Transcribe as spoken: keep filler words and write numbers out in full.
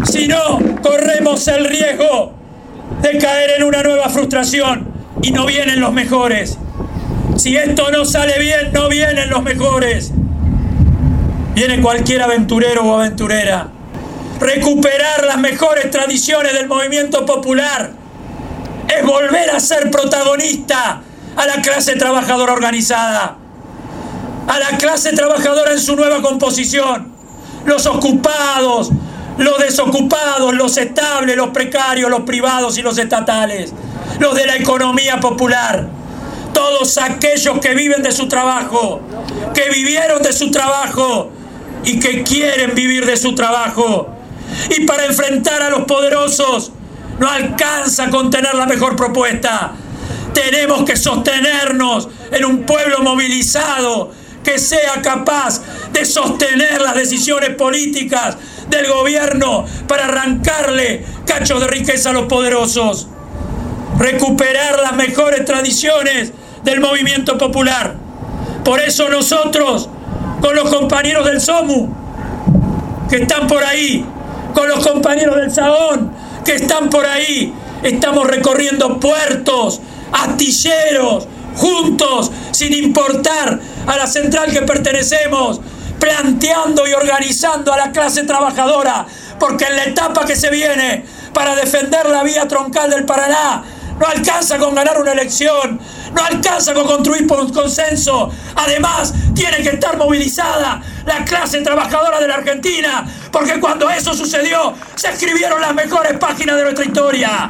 Si no, corremos el riesgo de caer en una nueva frustración y no vienen los mejores. Si esto no sale bien, no vienen los mejores. Viene cualquier aventurero o aventurera. Recuperar las mejores tradiciones del movimiento popular es volver a ser protagonista a la clase trabajadora organizada, a la clase trabajadora en su nueva composición. Los ocupados, los desocupados, los estables, los precarios, los privados y los estatales, los de la economía popular, todos aquellos que viven de su trabajo, que vivieron de su trabajo y que quieren vivir de su trabajo. Y para enfrentar a los poderosos no alcanza con tener la mejor propuesta. Tenemos que sostenernos en un pueblo movilizado que sea capaz de sostener las decisiones políticas del gobierno para arrancarle cachos de riqueza a los poderosos. Recuperar las mejores tradiciones del movimiento popular. Por eso nosotros, con los compañeros del SOMU, que están por ahí, con los compañeros del SAON, que están por ahí, estamos recorriendo puertos, astilleros, juntos, sin importar a la central que pertenecemos, planteando y organizando a la clase trabajadora, porque en la etapa que se viene para defender la vía troncal del Paraná, no alcanza con ganar una elección, no alcanza con construir un consenso. Además, tiene que estar movilizada la clase trabajadora de la Argentina, porque cuando eso sucedió, se escribieron las mejores páginas de nuestra historia.